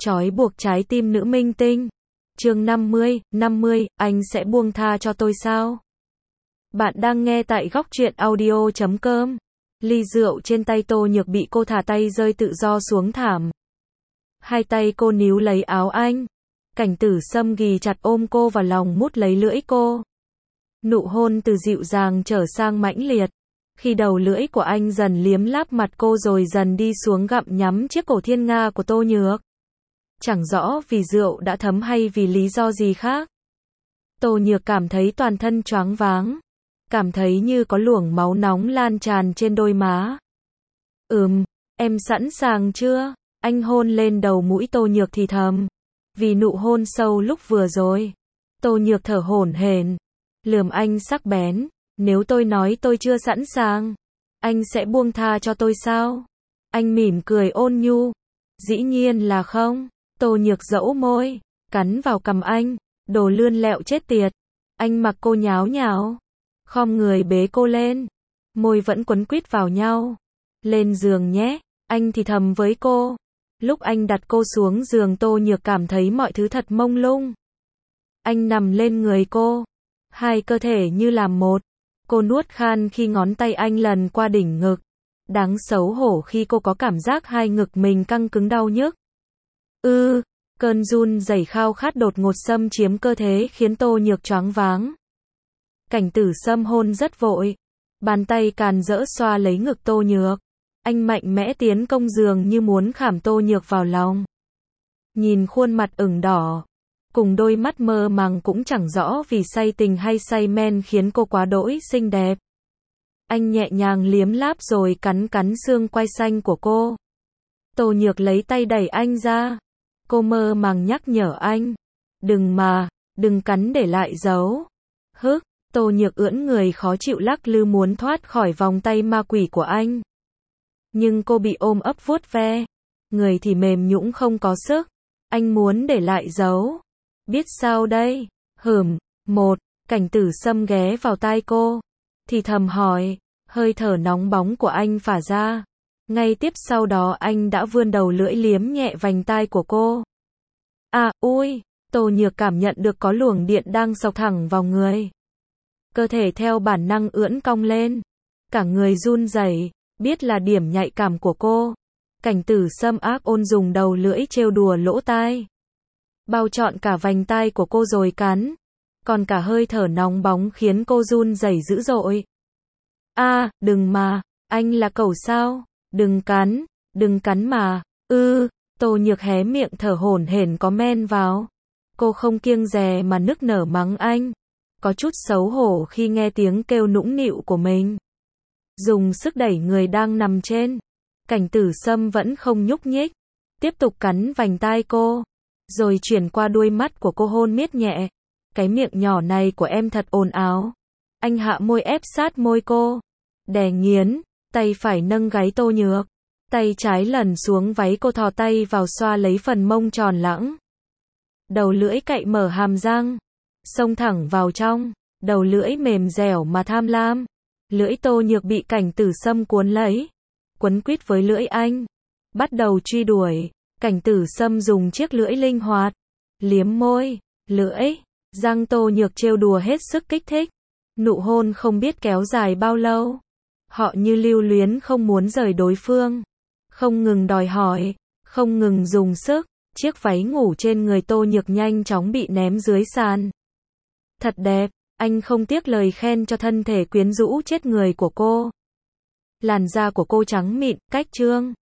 Trói buộc trái tim nữ minh tinh. Chương 50, anh sẽ buông tha cho tôi sao? Bạn đang nghe tại góc truyện audio.com. Ly rượu trên tay Tô Nhược bị cô thả tay rơi tự do xuống thảm. Hai tay cô níu lấy áo anh. Cảnh Tử Sâm ghì chặt ôm cô vào lòng mút lấy lưỡi cô. Nụ hôn từ dịu dàng trở sang mãnh liệt. Khi đầu lưỡi của anh dần liếm láp mặt cô rồi dần đi xuống gặm nhắm chiếc cổ thiên nga của Tô Nhược. Chẳng rõ vì rượu đã thấm hay vì lý do gì khác. Tô Nhược cảm thấy toàn thân choáng váng. Cảm thấy như có luồng máu nóng lan tràn trên đôi má. Em sẵn sàng chưa? Anh hôn lên đầu mũi Tô Nhược thì thầm. Vì nụ hôn sâu lúc vừa rồi. Tô Nhược thở hổn hển, lườm anh sắc bén. Nếu tôi nói tôi chưa sẵn sàng, anh sẽ buông tha cho tôi sao? Anh mỉm cười ôn nhu. Dĩ nhiên là không. Tô Nhược dẫu môi, cắn vào cằm anh. Đồ lươn lẹo chết tiệt. Anh mặc cô nháo nhào, khom người bế cô lên. Môi vẫn quấn quýt vào nhau. Lên giường nhé, anh thì thầm với cô. Lúc anh đặt cô xuống giường Tô Nhược cảm thấy mọi thứ thật mông lung. Anh nằm lên người cô. Hai cơ thể như làm một. Cô nuốt khan khi ngón tay anh lần qua đỉnh ngực. Đáng xấu hổ khi cô có cảm giác hai ngực mình căng cứng đau nhức. Cơn run rẩy khao khát đột ngột xâm chiếm cơ thể khiến Tô Nhược choáng váng. Cảnh Tử Sâm hôn rất vội. Bàn tay càn rỡ xoa lấy ngực Tô Nhược. Anh mạnh mẽ tiến công giường như muốn khảm Tô Nhược vào lòng. Nhìn khuôn mặt ửng đỏ, cùng đôi mắt mơ màng cũng chẳng rõ vì say tình hay say men khiến cô quá đỗi xinh đẹp. Anh nhẹ nhàng liếm láp rồi cắn cắn xương quai xanh của cô. Tô Nhược lấy tay đẩy anh ra. Cô mơ màng nhắc nhở anh. Đừng cắn để lại dấu. Tô Nhược ưỡn người khó chịu lắc lư muốn thoát khỏi vòng tay ma quỷ của anh. Nhưng cô bị ôm ấp vuốt ve. Người thì mềm nhũn không có sức. Anh muốn để lại dấu. Biết sao đây? Cảnh Tử Sâm ghé vào tai cô. Thì thầm hỏi. Hơi thở nóng bóng của anh phả ra. Ngay tiếp sau đó anh đã vươn đầu lưỡi liếm nhẹ vành tai của cô. Tô Nhược cảm nhận được có luồng điện đang xộc thẳng vào người. Cơ thể theo bản năng ưỡn cong lên. Cả người run rẩy, biết là điểm nhạy cảm của cô. Cảnh Tử Sâm ác ôn dùng đầu lưỡi trêu đùa lỗ tai. Bao trọn cả vành tai của cô rồi cắn. Còn cả hơi thở nóng bóng khiến cô run rẩy dữ dội. Đừng mà, anh là cẩu sao? Đừng cắn mà. Tô Nhược hé miệng thở hổn hển có men vào. Cô không kiêng dè mà nức nở mắng anh. Có chút xấu hổ khi nghe tiếng kêu nũng nịu của mình. Dùng sức đẩy người đang nằm trên. Cảnh Tử Sâm vẫn không nhúc nhích. Tiếp tục cắn vành tai cô. Rồi chuyển qua đuôi mắt của cô hôn miết nhẹ. Cái miệng nhỏ này của em thật ồn ào. Anh hạ môi ép sát môi cô. Đè nghiến. Tay phải nâng gáy Tô Nhược. Tay trái lần xuống váy cô thò tay vào xoa lấy phần mông tròn lẵng. Đầu lưỡi cạy mở hàm răng. Xông thẳng vào trong. Đầu lưỡi mềm dẻo mà tham lam. Lưỡi Tô Nhược bị Cảnh Tử Sâm cuốn lấy. Quấn quýt với lưỡi anh. Bắt đầu truy đuổi. Cảnh Tử Sâm dùng chiếc lưỡi linh hoạt. Liếm môi, lưỡi, răng Tô Nhược trêu đùa hết sức kích thích. Nụ hôn không biết kéo dài bao lâu. Họ như lưu luyến không muốn rời đối phương. Không ngừng đòi hỏi. Không ngừng dùng sức. Chiếc váy ngủ trên người Tô Nhược nhanh chóng bị ném dưới sàn. Thật đẹp. Anh không tiếc lời khen cho thân thể quyến rũ chết người của cô. Làn da của cô trắng mịn, cách trương.